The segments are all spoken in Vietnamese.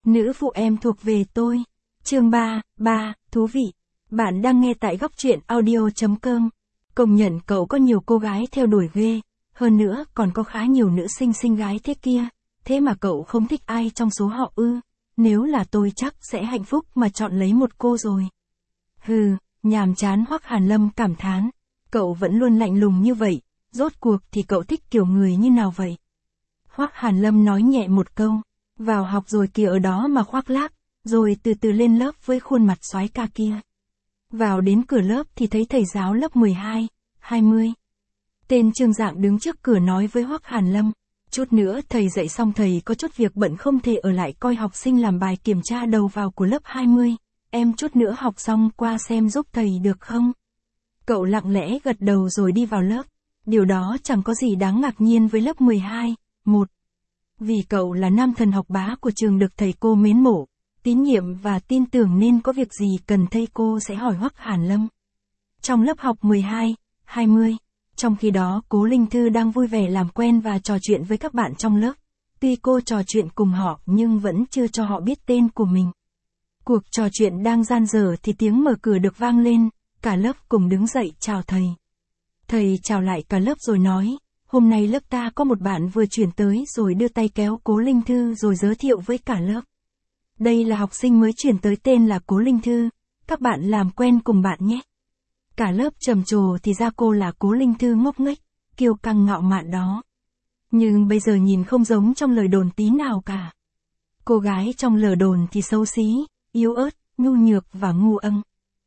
Nữ phụ em thuộc về tôi. Chương 3, thú vị. Bạn đang nghe tại góc truyện audio.com. Công nhận cậu có nhiều cô gái theo đuổi ghê, hơn nữa còn có khá nhiều nữ sinh xinh gái thế kia, thế mà cậu không thích ai trong số họ ư? Nếu là tôi chắc sẽ hạnh phúc mà chọn lấy một cô rồi. Hừ, nhàm chán, Hoắc Hàn Lâm cảm thán. Cậu vẫn luôn lạnh lùng như vậy, rốt cuộc thì cậu thích kiểu người như nào vậy? Hoắc Hàn Lâm nói nhẹ một câu, vào học rồi kìa, ở đó mà khoác lác, rồi từ từ lên lớp với khuôn mặt soái ca kia. Vào đến cửa lớp thì thấy thầy giáo lớp 12, 20. Tên Trương Dạng đứng trước cửa nói với Hoắc Hàn Lâm, chút nữa thầy dạy xong thầy có chút việc bận không thể ở lại coi học sinh làm bài kiểm tra đầu vào của lớp 20, em chút nữa học xong qua xem giúp thầy được không? Cậu lặng lẽ gật đầu rồi đi vào lớp. Điều đó chẳng có gì đáng ngạc nhiên với lớp 12, 1. Vì cậu là nam thần học bá của trường được thầy cô mến mộ, tín nhiệm và tin tưởng nên có việc gì cần thầy cô sẽ hỏi Hoắc Hàn Lâm. Trong lớp học 12, 20, trong khi đó Cố Linh Thư đang vui vẻ làm quen và trò chuyện với các bạn trong lớp. Tuy cô trò chuyện cùng họ nhưng vẫn chưa cho họ biết tên của mình. Cuộc trò chuyện đang dang dở thì tiếng mở cửa được vang lên, cả lớp cùng đứng dậy chào thầy. Thầy chào lại cả lớp rồi nói, hôm nay lớp ta có một bạn vừa chuyển tới, rồi đưa tay kéo Cố Linh Thư rồi giới thiệu với cả lớp. Đây là học sinh mới chuyển tới tên là Cố Linh Thư, các bạn làm quen cùng bạn nhé. Cả lớp trầm trồ thì ra cô là Cố Linh Thư ngốc nghếch, kiêu căng ngạo mạn đó. Nhưng bây giờ nhìn không giống trong lời đồn tí nào cả. Cô gái trong lời đồn thì xấu xí, yếu ớt, nhu nhược và ngu âng.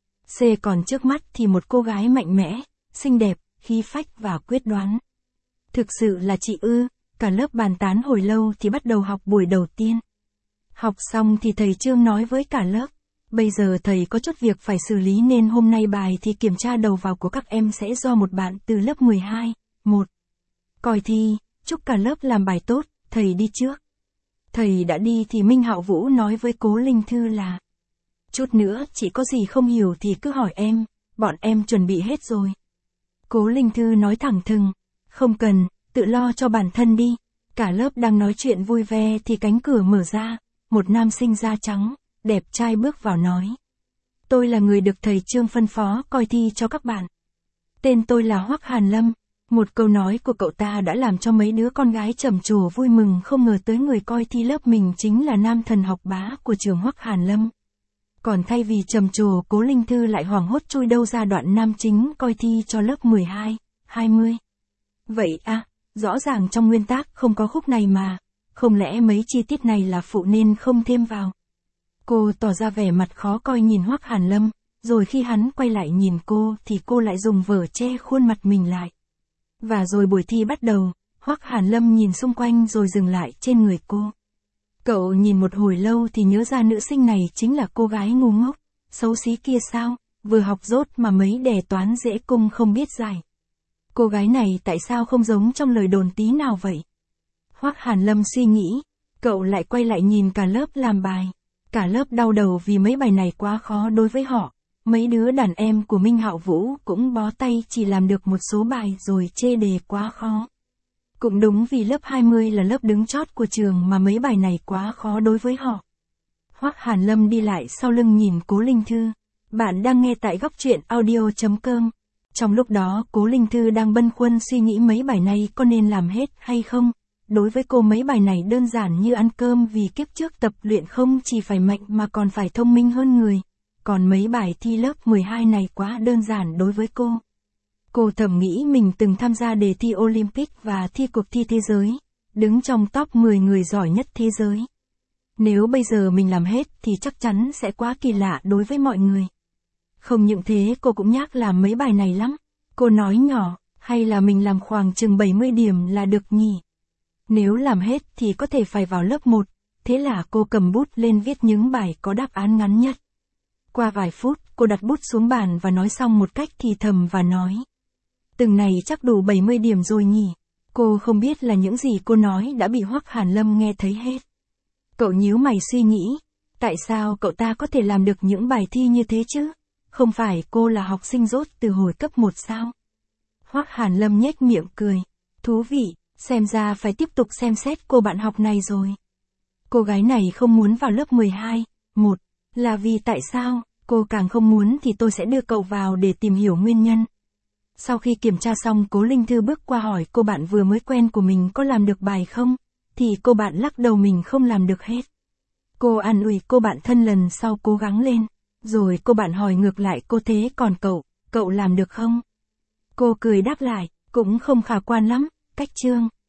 Còn trước mắt thì một cô gái mạnh mẽ, xinh đẹp, khí phách và quyết đoán. Thực sự là chị ư? Cả lớp bàn tán hồi lâu thì bắt đầu học buổi đầu tiên. Học xong thì thầy Trương nói với cả lớp, bây giờ thầy có chút việc phải xử lý nên hôm nay bài thi kiểm tra đầu vào của các em sẽ do một bạn từ lớp 12, 1. Coi thi, chúc cả lớp làm bài tốt, thầy đi trước. Thầy đã đi thì Minh Hạo Vũ nói với Cố Linh Thư là, chút nữa chị có gì không hiểu thì cứ hỏi em, bọn em chuẩn bị hết rồi. Cố Linh Thư nói thẳng thừng, không cần, tự lo cho bản thân đi. Cả lớp đang nói chuyện vui vẻ thì cánh cửa mở ra, một nam sinh da trắng, đẹp trai bước vào nói. Tôi là người được thầy Trương phân phó coi thi cho các bạn. Tên tôi là Hoắc Hàn Lâm. Một câu nói của cậu ta đã làm cho mấy đứa con gái trầm trồ vui mừng, không ngờ tới người coi thi lớp mình chính là nam thần học bá của trường Hoắc Hàn Lâm. Còn thay vì trầm trồ, Cố Linh Thư lại hoảng hốt chui đâu ra đoạn nam chính coi thi cho lớp 12, 20. Vậy à, rõ ràng trong nguyên tác không có khúc này mà, không lẽ mấy chi tiết này là phụ nên không thêm vào? Cô tỏ ra vẻ mặt khó coi nhìn Hoắc Hàn Lâm, rồi khi hắn quay lại nhìn cô thì cô lại dùng vở che khuôn mặt mình lại. Và rồi buổi thi bắt đầu, Hoắc Hàn Lâm nhìn xung quanh rồi dừng lại trên người cô. Cậu nhìn một hồi lâu thì nhớ ra nữ sinh này chính là cô gái ngu ngốc, xấu xí kia sao, vừa học dốt mà mấy đề toán dễ cung không biết giải. Cô gái này tại sao không giống trong lời đồn tí nào vậy? Hoắc Hàn Lâm suy nghĩ, cậu lại quay lại nhìn cả lớp làm bài. Cả lớp đau đầu vì mấy bài này quá khó đối với họ. Mấy đứa đàn em của Minh Hạo Vũ cũng bó tay chỉ làm được một số bài rồi chê đề quá khó. Cũng đúng, vì lớp 20 là lớp đứng chót của trường mà mấy bài này quá khó đối với họ. Hoắc Hàn Lâm đi lại sau lưng nhìn Cố Linh Thư. Bạn đang nghe tại góc truyện audio.com. Trong lúc đó Cố Linh Thư đang băn khoăn suy nghĩ mấy bài này có nên làm hết hay không. Đối với cô mấy bài này đơn giản như ăn cơm, vì kiếp trước tập luyện không chỉ phải mạnh mà còn phải thông minh hơn người. Còn mấy bài thi lớp 12 này quá đơn giản đối với cô. Cô thầm nghĩ mình từng tham gia đề thi Olympic và thi cuộc thi thế giới, đứng trong top 10 người giỏi nhất thế giới. Nếu bây giờ mình làm hết thì chắc chắn sẽ quá kỳ lạ đối với mọi người. Không những thế, cô cũng nhác làm mấy bài này lắm. Cô nói nhỏ, hay là mình làm khoảng chừng 70 điểm là được nhỉ? Nếu làm hết thì có thể phải vào lớp 1, thế là cô cầm bút lên viết những bài có đáp án ngắn nhất. Qua vài phút, cô đặt bút xuống bàn và nói xong một cách thì thầm và nói. Từng này chắc đủ 70 điểm rồi nhỉ? Cô không biết là những gì cô nói đã bị Hoắc Hàn Lâm nghe thấy hết. Cậu nhíu mày suy nghĩ, tại sao cậu ta có thể làm được những bài thi như thế chứ? Không phải cô là học sinh dốt từ hồi cấp 1 sao? Hoắc Hàn Lâm nhếch miệng cười. Thú vị, xem ra phải tiếp tục xem xét cô bạn học này rồi. Cô gái này không muốn vào lớp 12. Một là vì tại sao, cô càng không muốn thì tôi sẽ đưa cậu vào để tìm hiểu nguyên nhân. Sau khi kiểm tra xong, Cố Linh Thư bước qua hỏi cô bạn vừa mới quen của mình có làm được bài không, thì cô bạn lắc đầu mình không làm được hết. Cô an ủi cô bạn thân lần sau cố gắng lên, rồi cô bạn hỏi ngược lại cô thế còn cậu làm được không? Cô cười đáp lại, cũng không khả quan lắm, cách chương.